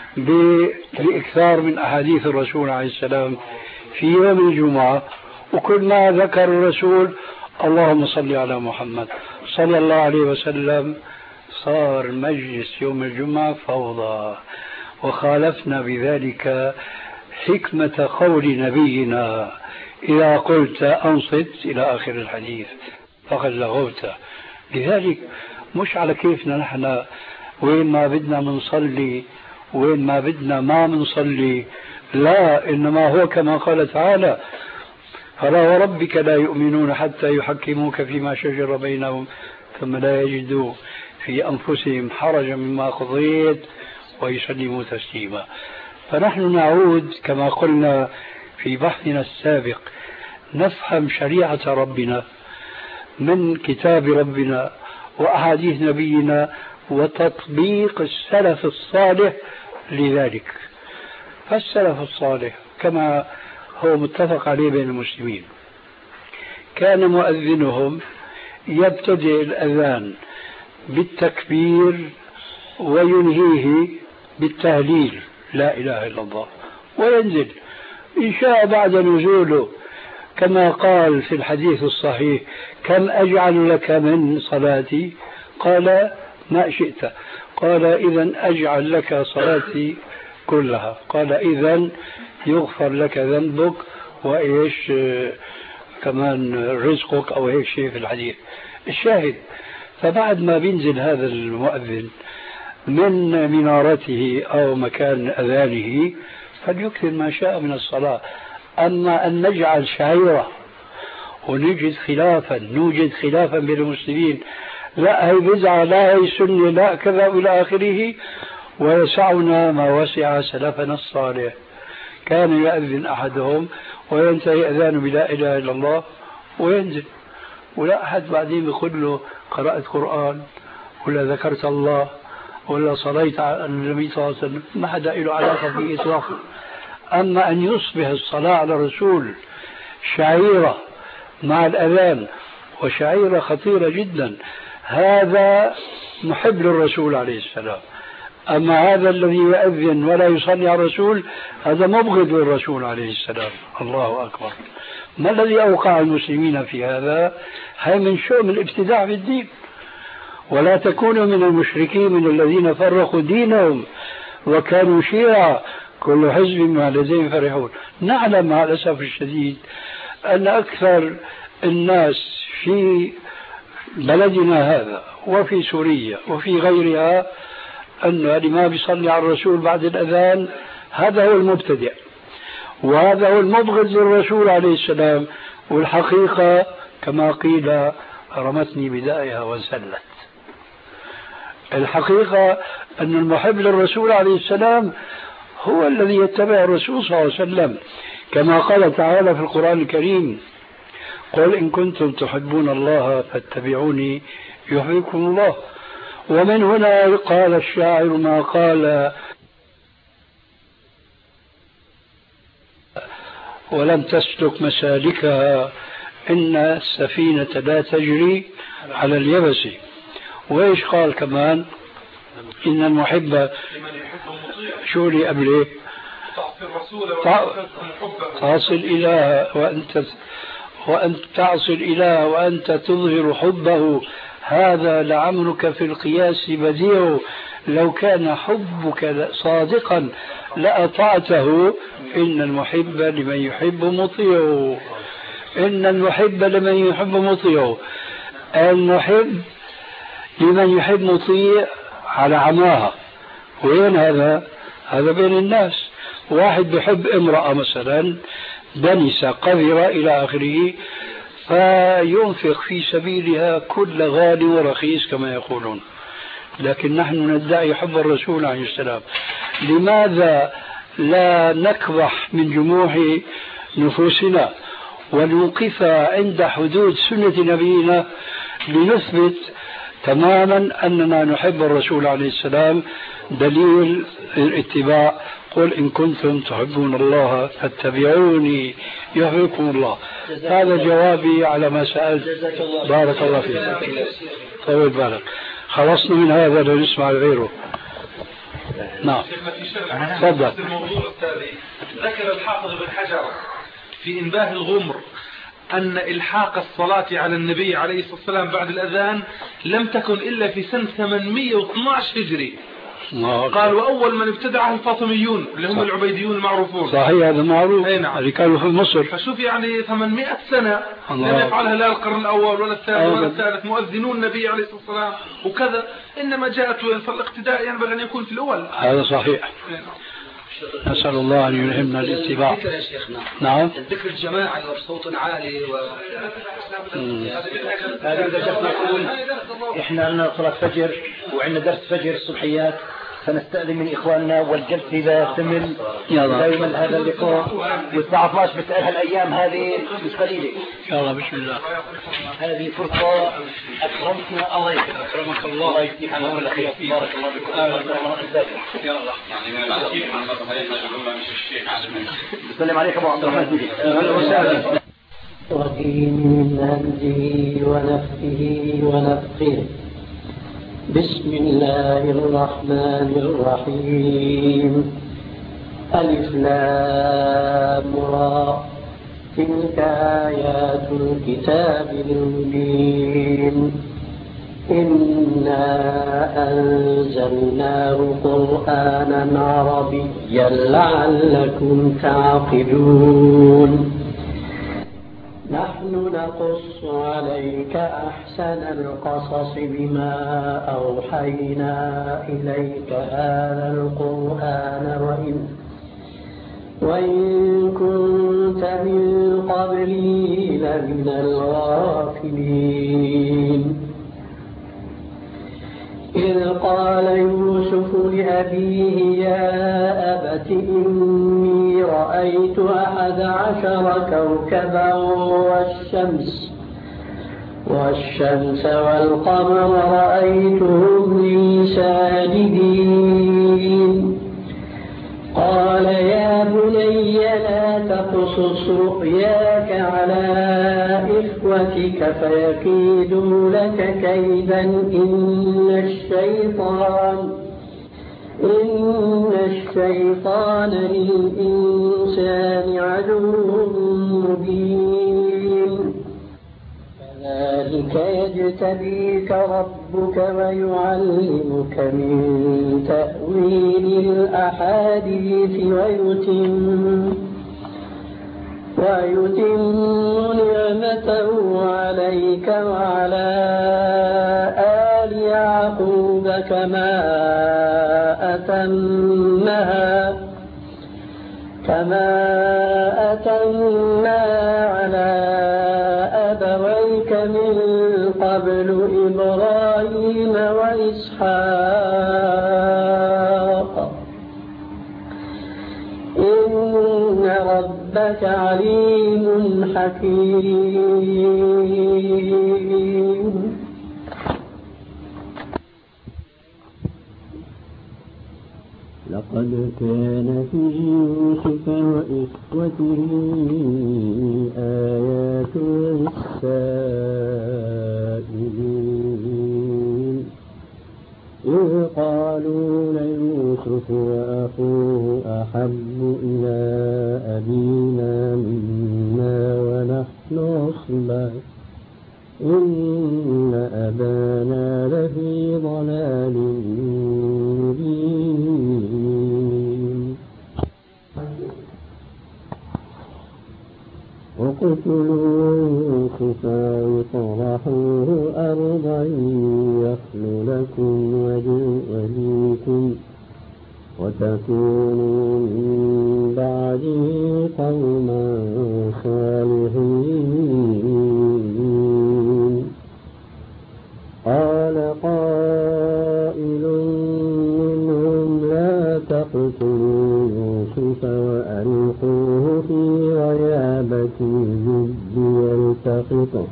بإكثار من أحاديث الرسول عليه السلام في يوم الجمعة، وكل ما ذكر الرسول اللهم صل على محمد صلى الله عليه وسلم، صار مجلس يوم الجمعة فوضى، وخالفنا بذلك حكمة قول نبينا إذا قلت أنصت إلى آخر الحديث فقد لغوت. لذلك مش على كيفنا نحن، وين ما بدنا منصلي وين ما بدنا ما منصلي، لا، إنما هو كما قال تعالى فلا وربك لا يؤمنون حتى يحكموك فيما شجر بينهم ثم لا يجدوا في أنفسهم حرجا مما قضيت ويسلموا تسليما. فنحن نعود كما قلنا في بحثنا السابق، نفهم شريعة ربنا من كتاب ربنا وأحاديث نبينا وتطبيق السلف الصالح لذلك. فالسلف الصالح كما هو متفق عليه بين المسلمين، كان مؤذنهم يبتدئ الأذان بالتكبير وينهيه بالتهليل لا إله إلا الله، وينزل إن شاء بعد نزوله كما قال في الحديث الصحيح كم أجعل لك من صلاتي؟ قال ما شئت. قال إذن أجعل لك صلاتي كلها. قال إذن يغفر لك ذنبك وإيش كمان رزقك أو هيك شيء في الحديث. الشاهد، فبعد ما بينزل هذا المؤذن من منارته أو مكان أذانه فليكثر ما شاء من الصلاة. أما أن نجعل شعيرة ونجد خلافا نوجد خلافا بين المسلمين، لا هي بدعة لا هي سنة لا كذا إلى آخره، ويسعنا ما وسع سلفنا الصالح. كان يأذن أحدهم وينتهي أذانه بلا إله إلا الله وينزل، ولا أحد بعدين يقول له قرأت قرآن ولا ذكرت الله ولا صليت على النبي صلى الله عليه وسلم، ما حدا له علاقة به إطلاقا. أما أن يصبح الصلاة على الرسول شعيرة مع الأذان، وشعيرة خطيرة جدا، هذا محب للرسول عليه السلام. أما هذا الذي يؤذن ولا يصلي على الرسول هذا مبغض للرسول عليه السلام. الله أكبر. ما الذي أوقع المسلمين في هذا؟ هي من شؤم الابتداع في الدين. ولا تكونوا من المشركين من الذين فرقوا دينهم وكانوا شيعا كل حزب بما لديهم فرحون. نعلم مع الأسف الشديد أن أكثر الناس في بلدنا هذا وفي سوريا وفي غيرها أن اللي ما بيصلي على الرسول بعد الأذان هذا هو المبتدع، وهذا هو المبغض للرسول عليه السلام. والحقيقة كما قيل رمتني بدائها وانسلت. الحقيقة أن المحب للرسول عليه السلام هو الذي يتبع الرسول صلى الله عليه وسلم، كما قال تعالى في القرآن الكريم: قل إن كنتم تحبون الله فاتبعوني يحببكم الله. ومن هنا قال الشاعر ما قال: ولم تسلك مسالكها إن السفينة لا تجري على اليبس. وإيش قال كمان؟ إن المحب شو لي قبله؟ تعصي الإله وأنت وأنت تعصي الإله وأنت تظهر حبه، هذا لعمرك في القياس بديع، لو كان حبك صادقا لأطعته، إن المحب لمن يحب مطيع. إن المحب لمن يحب مطيع. المحب لمن يحب مطيع على عماها. وين هذا؟ هذا بين الناس. واحد بحب امرأة مثلا دنسة قذرة إلى آخره، فينفق في سبيلها كل غالي ورخيص كما يقولون، لكن نحن ندعي حب الرسول عليه السلام. لماذا لا نكبح من جموح نفوسنا ونوقفها عند حدود سنة نبينا لنثبت تماما أننا نحب الرسول عليه السلام؟ دليل الاتباع: قل إن كنتم تحبون الله فاتبعوني يحببكم الله. هذا جوابي على ما سألت. بارك الله فيك. طول بالك. خلصنا من هذا لنسمع غيره. نعم تفضل. الموضوع التالي ذكر الحافظ بن حجر في إنباه الغمر أن إلحاق الصلاة على النبي عليه الصلاة والسلام بعد الأذان لم تكن إلا في سنة ثمانمئة واثني عشر هجري. قال: وأول من ابتدعها الفاطميون اللي هم العبيديون المعروفون. صحيح، هذا معروف، اللي كانوا في مصر. فشوف يعني ثمانمئة سنة لم يفعلها لا القرن الأول ولا الثاني ولا الثالث مؤذنون النبي عليه الصلاة والسلام وكذا، إنما جاءت فالاقتداء ينبغي أن يكون في الأول. هذا صحيح. نسأل الله أن يلهمنا الاتباع. الذكر يا شيخنا. نعم. الذكر الجماعي وبصوت عالي و هذا إذا شفنا نقول إحنا عندنا صلاة فجر وعندنا درس فجر الصبحيات، فنستأذن من إخواننا والجلسة إذا تمل دائما هذا اللقاء، والساعة اثني عشر بتسألها الأيام هذه مش قليلة. يا الله بسم الله. هذه فرصة أكرمتنا الله يكرمك. أكرمك الله. الله يجزيك عن كل خير. بارك الله بكم. يا الله. بسلم عليك أبو عبد الرحمن. أهلا وسهلا. من همزه ونفخه ونفخه. بسم الله الرحمن الرحيم. ألف لام را. تلك آيات الكتاب المبين. إنا أنزلناه قرآنا عربيا لعلكم تعقلون. نحن نقص عليك أحسن القصص بما أوحينا إليك هذا القرآن وإن, وإن كنت من قبله لمن الغافلين. إذ قال يوسف لأبيه: يا أبت إني رأيت أحد عشر كوكبا والشمس والشمس والقمر رأيتهم لي ساجدين. قال: يا بني لا تقصص رؤياك على إخوتك فيكيدوا لك كيدا إن الشيطان إن الشيطان للإنسان عدو مبين. كذلك يجتبيك ربك ويعلمك من تأويل الأحاديث ويتم ويتم نعمته عليك وعلى آل يعقوب كما أتمها كما أتمها على أبويك من قبل إبراهيم وإسحاق إن ربك عليم حكيم. لقد كان في يوسف وإخوته آيات للسائلين إذ قالوا ليوسف وأخوه أحب إلى أبينا منا ونحن عصبة إن أبانا لفي ضلال مبين. اقتلوا يوسف واطرحوه أرضا يخل لكم وجه أبيكم وتكونوا من بعده قوما صالحين. قال قائل منهم لا تقتلوا يوسف وألقوه في غيابة الجب يلتقطه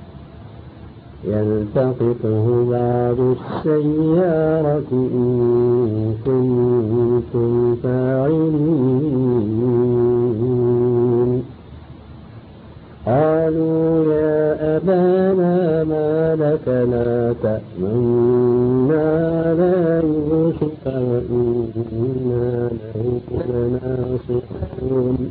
يلتقطه بعض السيارة إن كنتم فاعلين. قالوا يا أبانا ما لك لا تأمنا على يوسف وإنا له لناصحون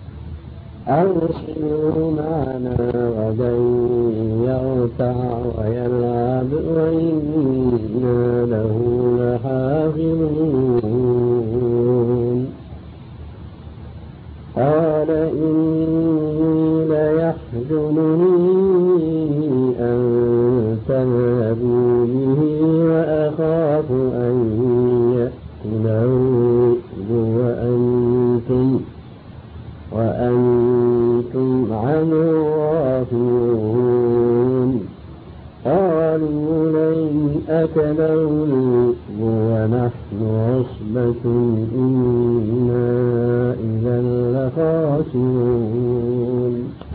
أرسلوا معنا غدا يرتع ويلعب وإنا له لحافظون. قال إني ليحزنني أن تذهبوا به وأخاف أن يأكله وأنتم وأنتم عنه غافلون. قالوا لئن أكله الذئب ونحن عصبة إنا إذا لخاسرون.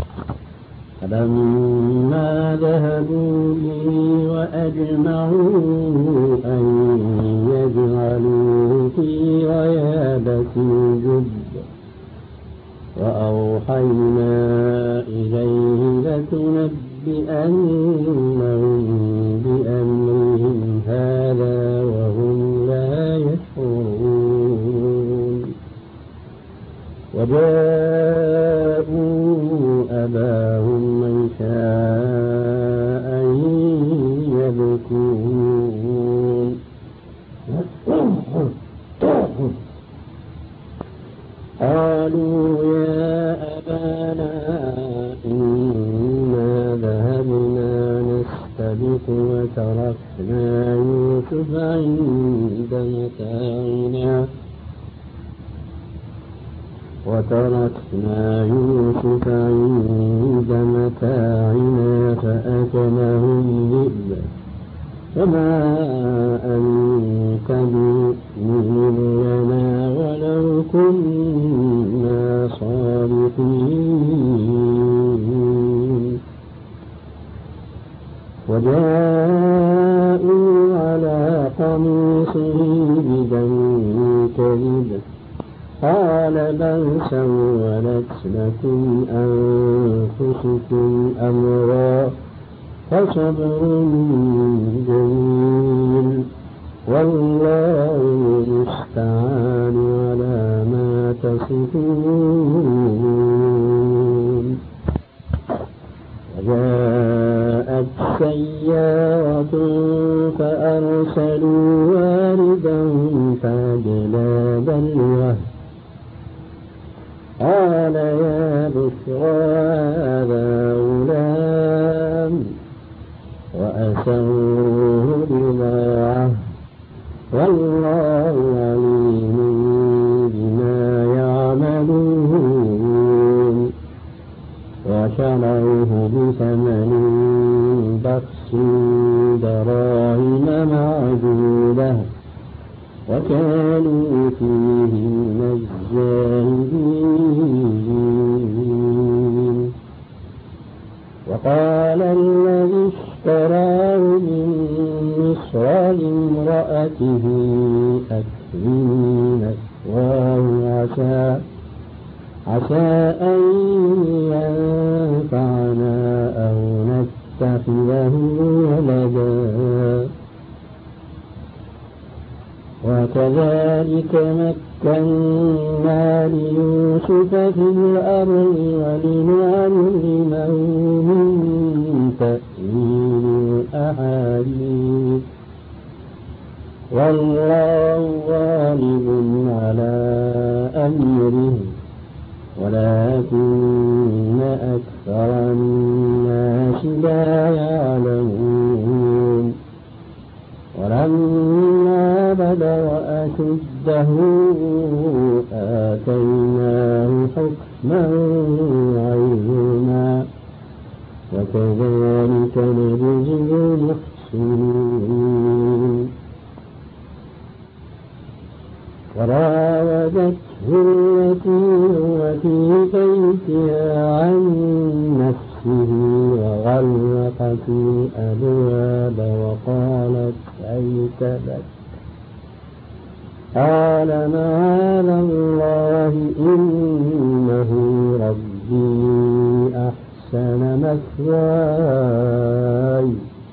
فلما ذهبوا به وأجمعوا أن يجعلوه في غيابة الجب وأوحينا إليه لتنبئنهم بأمرهم هذا وهم لا يشعرون. وجاءوا أباهم عشاء يبكون. قالوا يا أبانا إنا ذهبنا نستبق وتركنا يوسف عند متاعنا وتركنا يوسف عند متاعنا فأكله الذئب وما أنت بمؤمن لنا ولو كنا صادقين. وجاءوا على قميصه بدم كذب قال بل سولت لكم أنفسكم أمرا فصبر جميل والله المستعان على ما تصفون. وجاءت سيارة فأرسلوا واردهم فأدلى دلوه قال يا بشرى هذا غلام وأسروه بضاعة والله عليم بما يعملون. وشروه بثمن شخص دراهم معدودة وكانوا فيه من الزاهدين. وقال الذي اشتراه من مصر لامرأته أكرمي مثواه عسى عسى أن ينفعنا أو نتخذه ولدا وكذلك مكنا ليوسف في الأرض ولنعلمه من تأويل الأحاديث والله غالب على أمره ولكن أكثر الناس لا يعلمون. ولما بلغ أشده آتيناه حكما وعلما وكذلك نجزي المحسنين. وراودته التي هو في بيتها عن نفسه وغلقت الأبواب وقالت هيت لك قال معاذ الله إنه ربي أحسن مثواي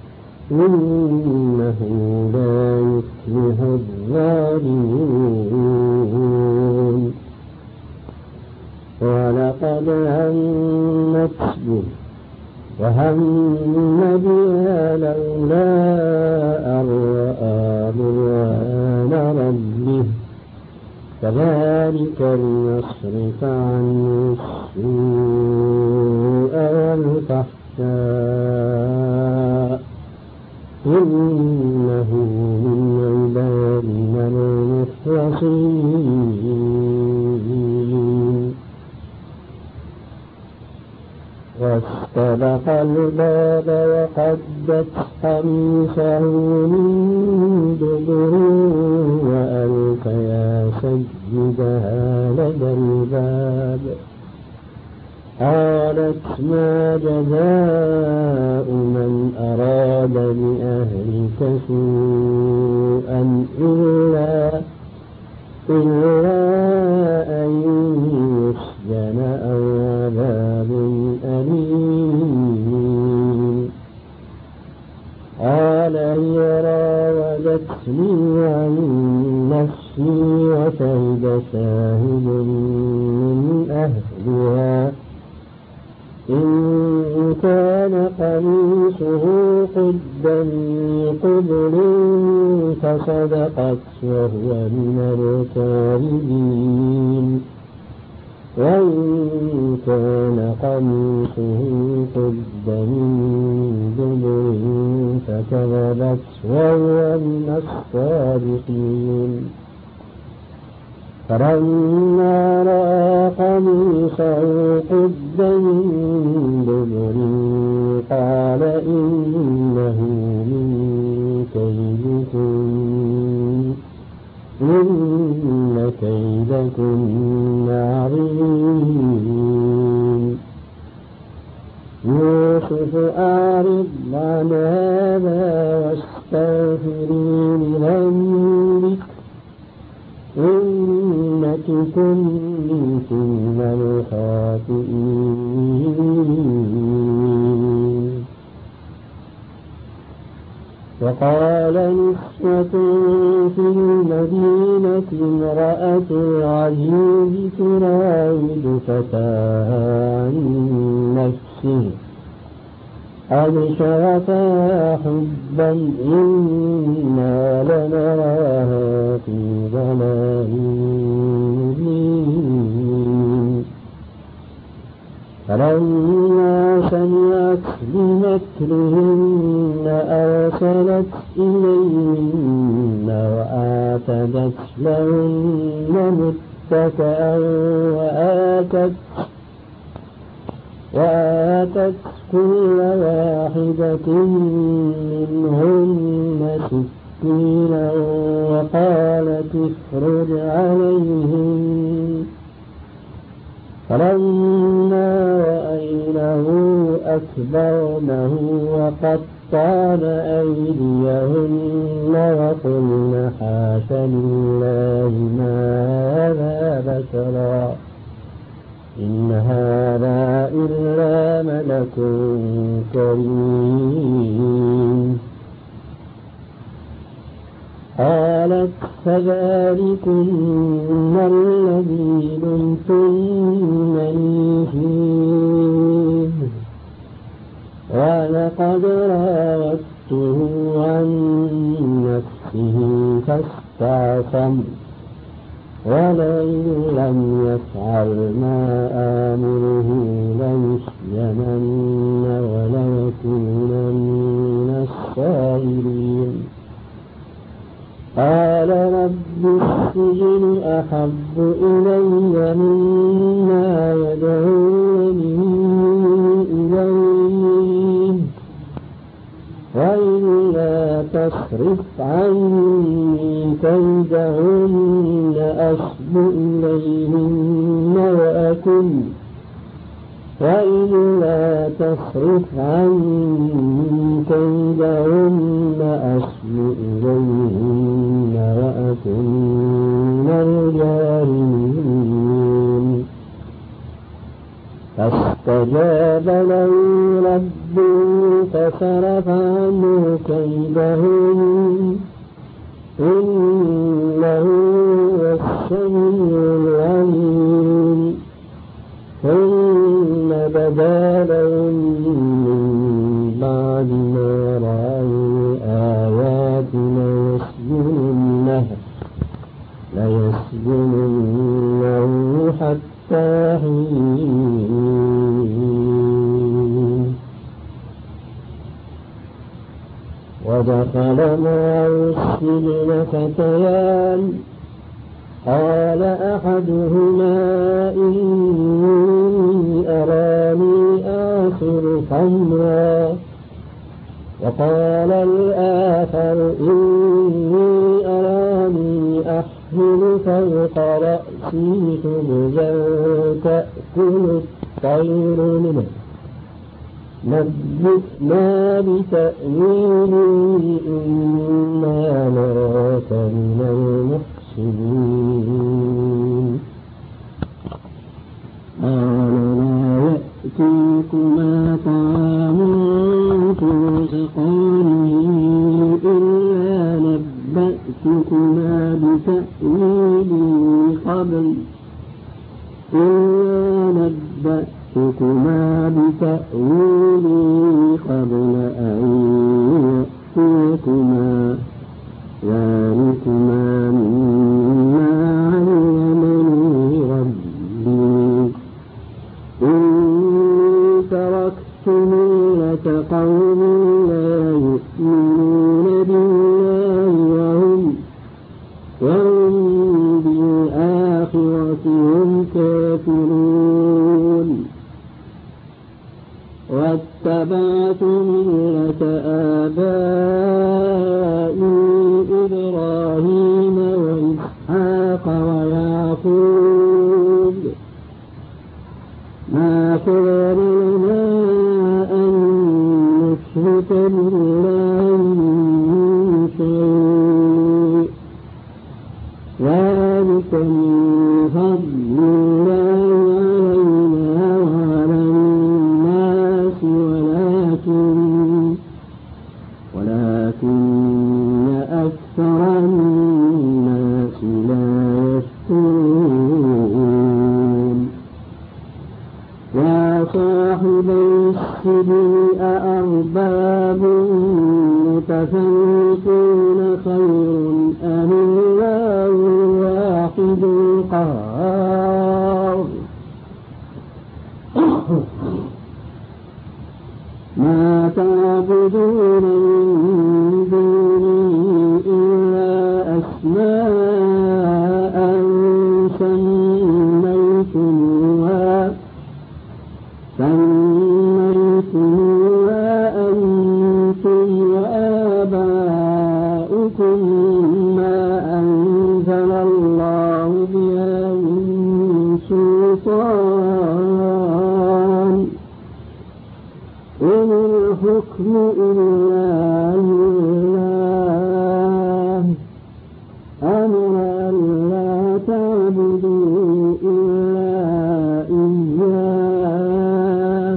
إنه لا يفلح الظالمون. ولقد همت به وهم بها لولا أن رأى برهان ربه كذلك لنصرف عنه السوء والفحشاء إنه من عبادنا المخلصين. واستبق الباب وقدت قميصه من دبر وألف يا سيدها لدى الباب قالت ما جزاء من أراد بأهلك سوءا إلا إلا أن يسجن أو عذاب أليم. قال هي راودتني عن نفسي وشهد شاهد من أهلها إن كان قميصه قد من قبل فصدقت وهو من الكاذبين وإن كان قميصه قد من دبر فكذبت وهو من الصادقين. فلما رأى قميصه قد من دبر قال إنه من كيدكن إن كيدكن عظيم. يوسف أعرض عن هذا واستغفري لذنبك إنك كنت من الخاطئين. وقال نسوة في المدينة امرأة العزيز تراود فتاها عن نفسه قد شغفها حبا إنا لنراها في ضلال مبين. فلما سمعت بمكرهن أرسلت إليهن وآتت لهن متكئا وآتت وآتت كل واحدة منهن سكينا وقالت اخرج عليهم. فلما رأينه أكبرنه وقطعن أيديهن وقلن حاش لله ما هذا بشرا إن هذا إلا ملك كريم. قالت فذلكن الذي لمتنني فيه ولقد راودته عن نفسه فاستعصم ولئن لم يفعل ما آمره ليسجنن وليكونن من الصاغرين. قال رب السجن أحب إلي مما يدعونني إليه وإلا تصرف عني كيدهن أصب إليهن وأكن وإلا تصرف عني كيدهن أصب إليهن وأكن من الجاهلين. فاستجاب له ربه فصرف عنه كيدهن إنه هو السميع العليم. ثم بدا لهم من بعد ما رأوا آياتنا يسجننه ليسجننه حتى حين. ودخل معه السجن فتيان قال أحدهما إني أراني آخر خمرا وقال الآخر إني أراني أحمل فوق رأسي خبزا تأكل الطير منه نبئنا بتأويله إنا نراك من المحسنين. قال لا يأتيكما طعام ترزقانه إلا نبأتكما بتأويله قبل إلا نبأتكما بتأويله قبل أن يأتيكما ذلكما مما علمني ربي إني تركت ملة قوم لا يؤمنون بالله وهم وهم بالآخرة هم كافرون واتبعت ملة آبائي إبراهيم وإسحاق ويعقوب ما كان لنا أن نشرك بالله من شيء ذلك من فضل الله علينا وعلى الناس ولكن ولكن أكثر الناس لا يشكرون. يا صاحبي السجن أأرباب متفرقون خير أم الله الواحد القهار. ما تعبدون من دونه إلا أسماء سميتموها الحكم إلا لله أمر أن لا تعبدوا إلا إياه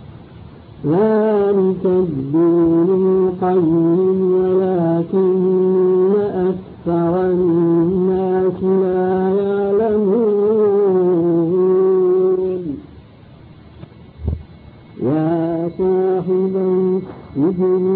ذلك الدين القيم ولكن أكثر الناس لا يعلمون يا صاحبي السجن